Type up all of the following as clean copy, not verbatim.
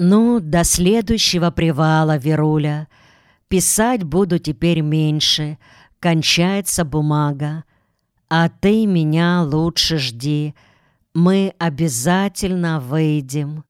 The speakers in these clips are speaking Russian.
Ну, до следующего привала, Веруля. Писать буду теперь меньше. Кончается бумага. А ты меня лучше жди. Мы обязательно выйдем.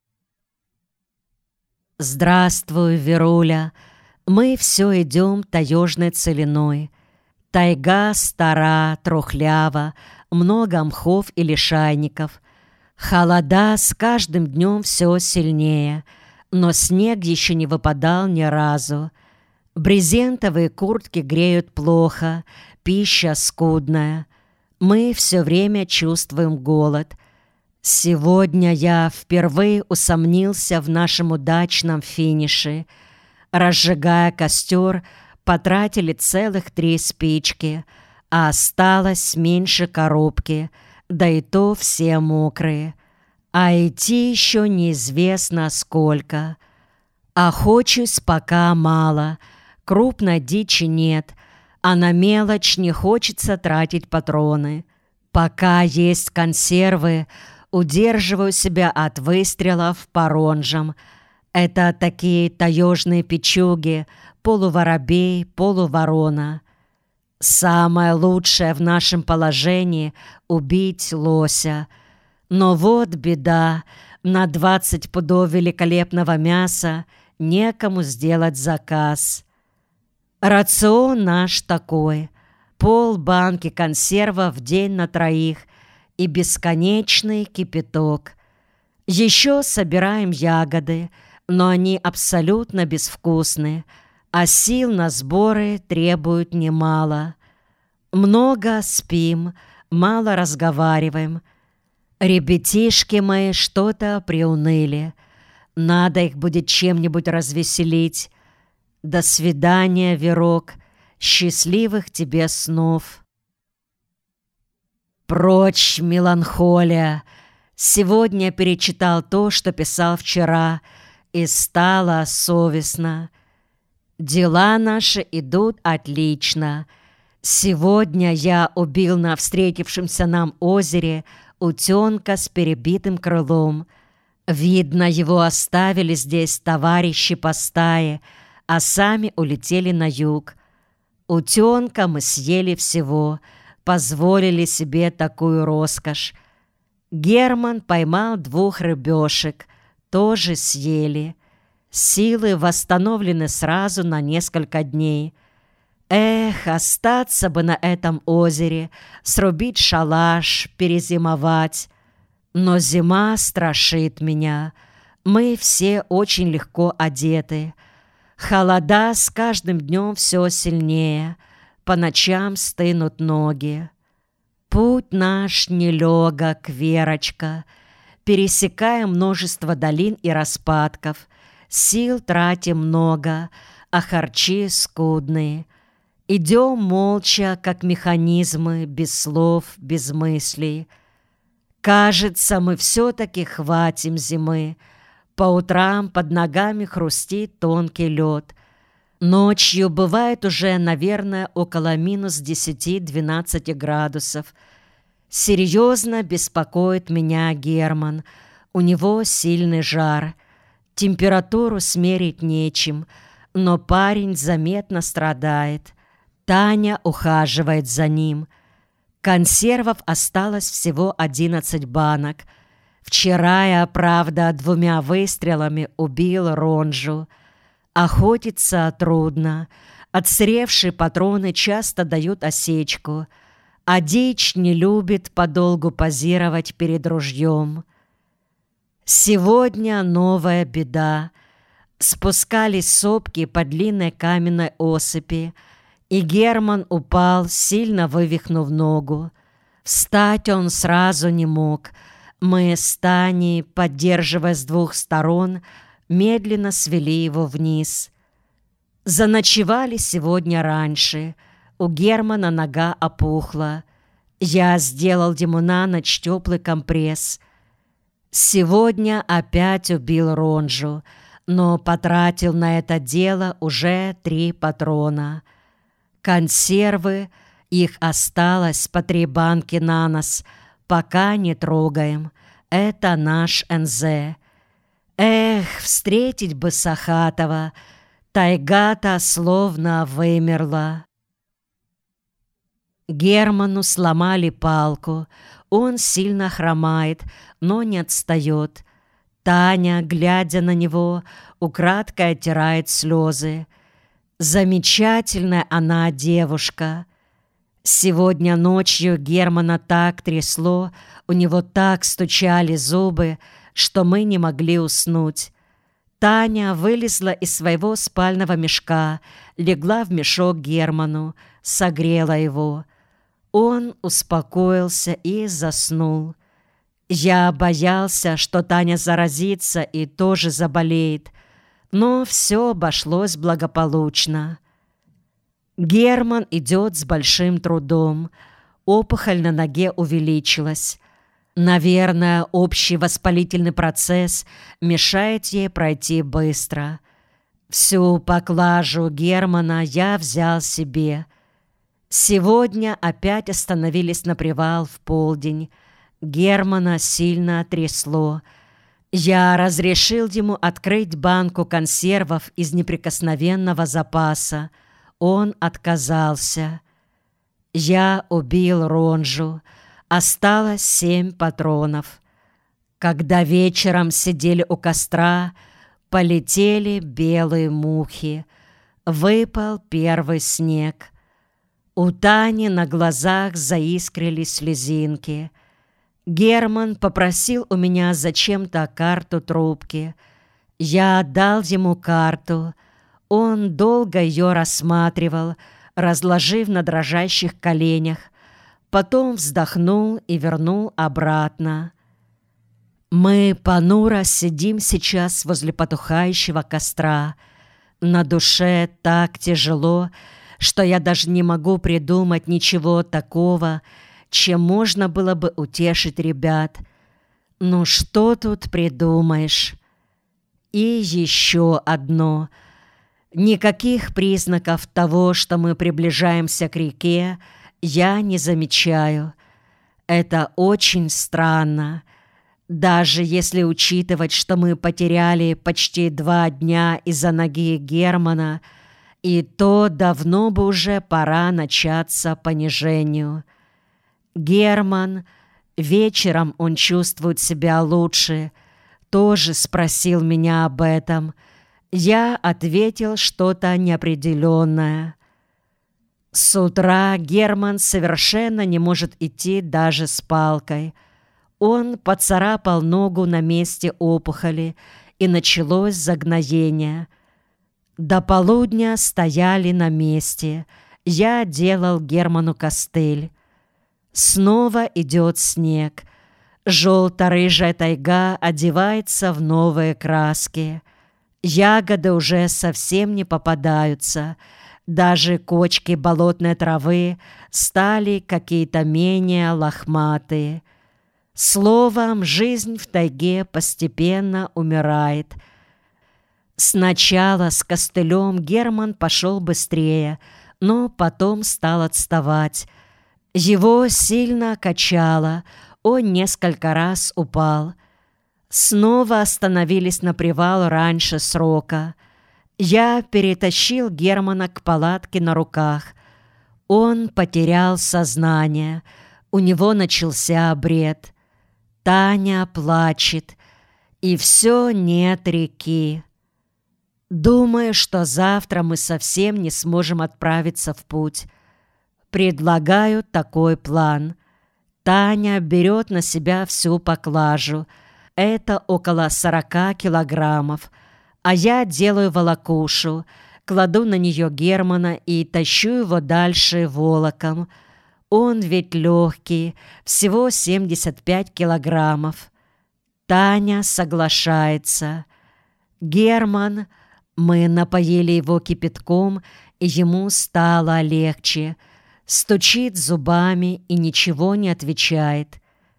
Здравствуй, Веруля. Мы все идем таежной целиной. Тайга стара, трухлява, много мхов и лишайников. Холода с каждым днем все сильнее, но снег еще не выпадал ни разу. Брезентовые куртки греют плохо, пища скудная. Мы все время чувствуем голод. Сегодня я впервые усомнился в нашем удачном финише. Разжигая костер, потратили целых 3 спички, а осталось меньше коробки, да и то все мокрые. А идти еще неизвестно сколько. Охочусь пока мало, крупной дичи нет, а на мелочь не хочется тратить патроны. Пока есть консервы, удерживаю себя от выстрелов по ронжам. Это такие таежные печуги, полуворобей, полуворона. Самое лучшее в нашем положении — убить лося. Но вот беда, на 20 пудов великолепного мяса некому сделать заказ. Рацион наш такой: полбанки консервов в день на 3 и бесконечный кипяток. Еще собираем ягоды, но они абсолютно безвкусны, а сил на сборы требуют немало. Много спим, мало разговариваем. Ребятишки мои что-то приуныли. Надо их будет чем-нибудь развеселить. До свидания, Верок. Счастливых тебе снов. Прочь, меланхолия. Сегодня перечитал то, что писал вчера, и стало совестно. Дела наши идут отлично. Сегодня я убил на встретившемся нам озере утенка с перебитым крылом. Видно, его оставили здесь товарищи по стае, а сами улетели на юг. Утенка мы съели всего, позволили себе такую роскошь. Герман поймал 2 рыбешек, тоже съели. Силы восстановлены сразу на несколько дней. Эх, остаться бы на этом озере, срубить шалаш, перезимовать. Но зима страшит меня. Мы все очень легко одеты. Холода с каждым днем все сильнее. По ночам стынут ноги. Путь наш нелегок, Верочка. Пересекаем множество долин и распадков. Сил тратим много, а харчи скудные. Идем молча, как механизмы, без слов, без мыслей. Кажется, мы все-таки хватим зимы. По утрам под ногами хрустит тонкий лед. Ночью бывает уже, наверное, около минус 10-12 градусов. Серьезно беспокоит меня Герман. У него сильный жар. Температуру смерить нечем, но парень заметно страдает. Таня ухаживает за ним. Консервов осталось всего 11 банок. Вчера я, правда, 2 выстрелами убил ронжу. Охотиться трудно. Отсыревшие патроны часто дают осечку, а дичь не любит подолгу позировать перед ружьем. Сегодня новая беда. Спускались сопки по длинной каменной осыпи, и Герман упал, сильно вывихнув ногу. Встать он сразу не мог. Мы с Таней, поддерживая с 2 сторон, медленно свели его вниз. Заночевали сегодня раньше. У Германа нога опухла. Я сделал ему на ночь теплый компресс. Сегодня опять убил ронжу, но потратил на это дело уже 3 патрона. Консервы, их осталось по 3 банки на нос, пока не трогаем. Это наш НЗ. Эх, встретить бы Сахатова, тайга-то словно вымерла. Герману сломали палку, он сильно хромает, но не отстает. Таня, глядя на него, украдкой оттирает слезы. Замечательная она девушка. Сегодня ночью Германа так трясло, у него так стучали зубы, что мы не могли уснуть. Таня вылезла из своего спального мешка, легла в мешок Герману, согрела его. Он успокоился и заснул. Я боялся, что Таня заразится и тоже заболеет, но все обошлось благополучно. Герман идет с большим трудом. Опухоль на ноге увеличилась. Наверное, общий воспалительный процесс мешает ей пройти быстро. Всю поклажу Германа я взял себе. Сегодня опять остановились на привал в полдень. Германа сильно трясло. Я разрешил ему открыть банку консервов из неприкосновенного запаса. Он отказался. Я убил Ронжу. Осталось 7 патронов. Когда вечером сидели у костра, полетели белые мухи. Выпал первый снег. У Тани на глазах заискрились слезинки. Герман попросил у меня зачем-то карту трубки. Я отдал ему карту. Он долго ее рассматривал, разложив на дрожащих коленях. Потом вздохнул и вернул обратно. Мы понуро сидим сейчас возле потухающего костра. На душе так тяжело, что я даже не могу придумать ничего такого, чем можно было бы утешить ребят. Ну что тут придумаешь? И еще одно. Никаких признаков того, что мы приближаемся к реке, я не замечаю. Это очень странно. Даже если учитывать, что мы потеряли почти 2 дня из-за ноги Германа, и то давно бы уже пора начаться понижению. Герман, вечером он чувствует себя лучше, тоже спросил меня об этом. Я ответил что-то неопределенное. С утра Герман совершенно не может идти даже с палкой. Он поцарапал ногу на месте опухоли, и началось загноение. До полудня стояли на месте. Я делал Герману костыль. Снова идет снег. Желто-рыжая тайга одевается в новые краски. Ягоды уже совсем не попадаются. Даже кочки болотной травы стали какие-то менее лохматые. Словом, жизнь в тайге постепенно умирает. Сначала с костылем Герман пошел быстрее, но потом стал отставать. Его сильно качало, он несколько раз упал. Снова остановились на привал раньше срока. Я перетащил Германа к палатке на руках. Он потерял сознание, у него начался бред. Таня плачет, и все нет реки. Думаю, что завтра мы совсем не сможем отправиться в путь. Предлагаю такой план. Таня берет на себя всю поклажу. Это около 40 килограммов. А я делаю волокушу, кладу на нее Германа и тащу его дальше волоком. Он ведь легкий, всего 75 килограммов. Таня соглашается. Герман, мы напоили его кипятком, и ему стало легче. Стучит зубами и ничего не отвечает.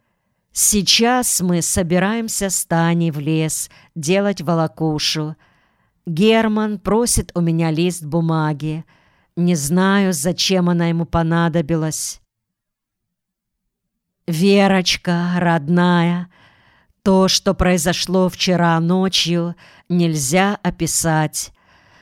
Сейчас мы собираемся с Таней в лес делать волокушу. Герман просит у меня лист бумаги. Не знаю, зачем она ему понадобилась. «Верочка, родная, То, что произошло вчера ночью, нельзя описать.